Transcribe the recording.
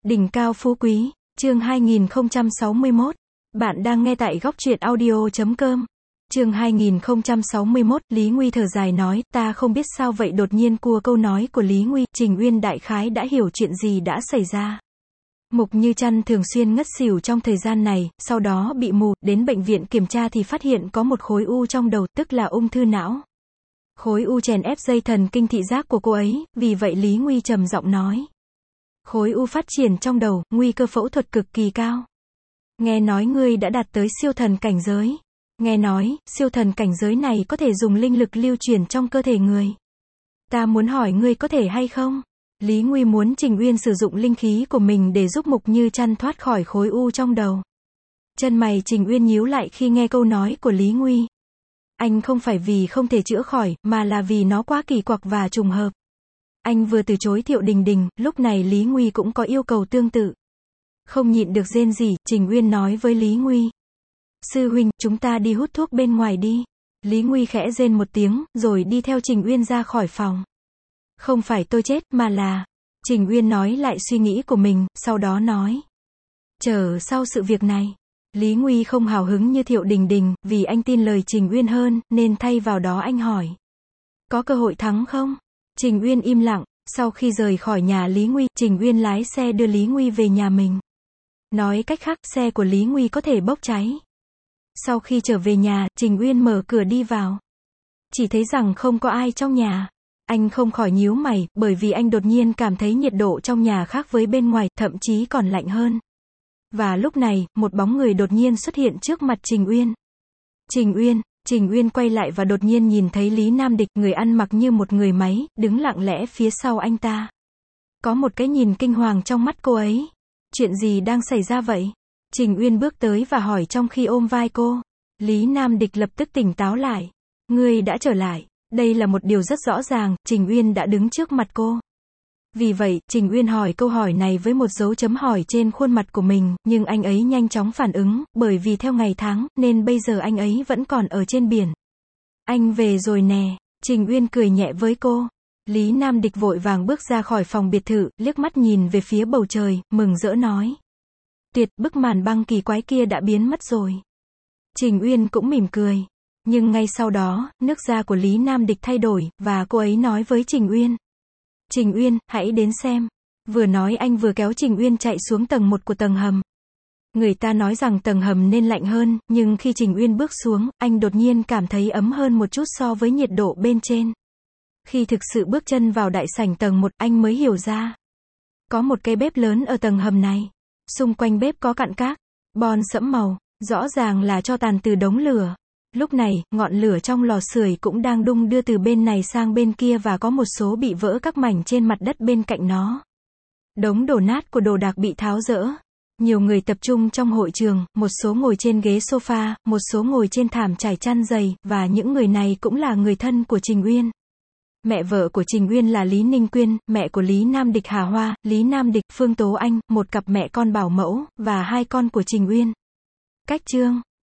Đỉnh cao phú quý, chương 2061. Bạn đang nghe tại góc truyện audio.com. Chương 2061, Lý Nguy thở dài nói, ta không biết sao vậy. Đột nhiên cua câu nói của Lý Nguy, Trình Uyên đại khái đã hiểu chuyện gì đã xảy ra. Mục Như Trăn thường xuyên ngất xỉu trong thời gian này, sau đó bị mù, đến bệnh viện kiểm tra thì phát hiện có một khối u trong đầu, tức là ung thư não. Khối u chèn ép dây thần kinh thị giác của cô ấy, vì vậy Lý Nguy trầm giọng nói. Khối u phát triển trong đầu, nguy cơ phẫu thuật cực kỳ cao. Nghe nói ngươi đã đạt tới siêu thần cảnh giới. Nghe nói, siêu thần cảnh giới này có thể dùng linh lực lưu truyền trong cơ thể người. Ta muốn hỏi ngươi có thể hay không? Lý Nguy muốn Trình Uyên sử dụng linh khí của mình để giúp Mục Như Trăn thoát khỏi khối u trong đầu. Chân mày Trình Uyên nhíu lại khi nghe câu nói của Lý Nguy. Anh không phải vì không thể chữa khỏi, mà là vì nó quá kỳ quặc và trùng hợp. Anh vừa từ chối Thiệu Đình Đình, lúc này Lý Nguy cũng có yêu cầu tương tự. Không nhịn được rên rỉ, Trình Uyên nói với Lý Nguy. Sư huynh, chúng ta đi hút thuốc bên ngoài đi. Lý Nguy khẽ rên một tiếng, rồi đi theo Trình Uyên ra khỏi phòng. Không phải tôi chết, mà là... Trình Uyên nói lại suy nghĩ của mình, sau đó nói. Chờ sau sự việc này. Lý Nguy không hào hứng như Thiệu Đình Đình, vì anh tin lời Trình Uyên hơn, nên thay vào đó anh hỏi. Có cơ hội thắng không? Trình Uyên im lặng, sau khi rời khỏi nhà Lý Nguy, Trình Uyên lái xe đưa Lý Nguy về nhà mình. Nói cách khác, xe của Lý Nguy có thể bốc cháy. Sau khi trở về nhà, Trình Uyên mở cửa đi vào. Chỉ thấy rằng không có ai trong nhà. Anh không khỏi nhíu mày, bởi vì anh đột nhiên cảm thấy nhiệt độ trong nhà khác với bên ngoài, thậm chí còn lạnh hơn. Và lúc này, một bóng người đột nhiên xuất hiện trước mặt Trình Uyên. Trình Uyên quay lại và đột nhiên nhìn thấy Lý Nam Địch, người ăn mặc như một người máy, đứng lặng lẽ phía sau anh ta. Có một cái nhìn kinh hoàng trong mắt cô ấy. Chuyện gì đang xảy ra vậy? Trình Uyên bước tới và hỏi trong khi ôm vai cô. Lý Nam Địch lập tức tỉnh táo lại. Ngươi đã trở lại. Đây là một điều rất rõ ràng, Trình Uyên đã đứng trước mặt cô. Vì vậy, Trình Uyên hỏi câu hỏi này với một dấu chấm hỏi trên khuôn mặt của mình, nhưng anh ấy nhanh chóng phản ứng, bởi vì theo ngày tháng, nên bây giờ anh ấy vẫn còn ở trên biển. Anh về rồi nè. Trình Uyên cười nhẹ với cô. Lý Nam Địch vội vàng bước ra khỏi phòng biệt thự, liếc mắt nhìn về phía bầu trời, mừng rỡ nói. Tuyệt, bức màn băng kỳ quái kia đã biến mất rồi. Trình Uyên cũng mỉm cười. Nhưng ngay sau đó, nước da của Lý Nam Địch thay đổi, và cô ấy nói với Trình Uyên. Trình Uyên, hãy đến xem. Vừa nói anh vừa kéo Trình Uyên chạy xuống tầng 1 của tầng hầm. Người ta nói rằng tầng hầm nên lạnh hơn, nhưng khi Trình Uyên bước xuống, anh đột nhiên cảm thấy ấm hơn một chút so với nhiệt độ bên trên. Khi thực sự bước chân vào đại sảnh tầng 1, anh mới hiểu ra. Có một cái bếp lớn ở tầng hầm này. Xung quanh bếp có cặn cát, bon sẫm màu, rõ ràng là tro tàn từ đống lửa. Lúc này, ngọn lửa trong lò sưởi cũng đang đung đưa từ bên này sang bên kia và có một số bị vỡ các mảnh trên mặt đất bên cạnh nó. Đống đổ nát của đồ đạc bị tháo dỡ. Nhiều người tập trung trong hội trường, một số ngồi trên ghế sofa, một số ngồi trên thảm trải chăn dày, và những người này cũng là người thân của Trình Uyên. Mẹ vợ của Trình Uyên là Lý Ninh Quyên, mẹ của Lý Nam Địch Hà Hoa, Lý Nam Địch, Phương Tố Anh, một cặp mẹ con bảo mẫu, và hai con của Trình Uyên. Cách chương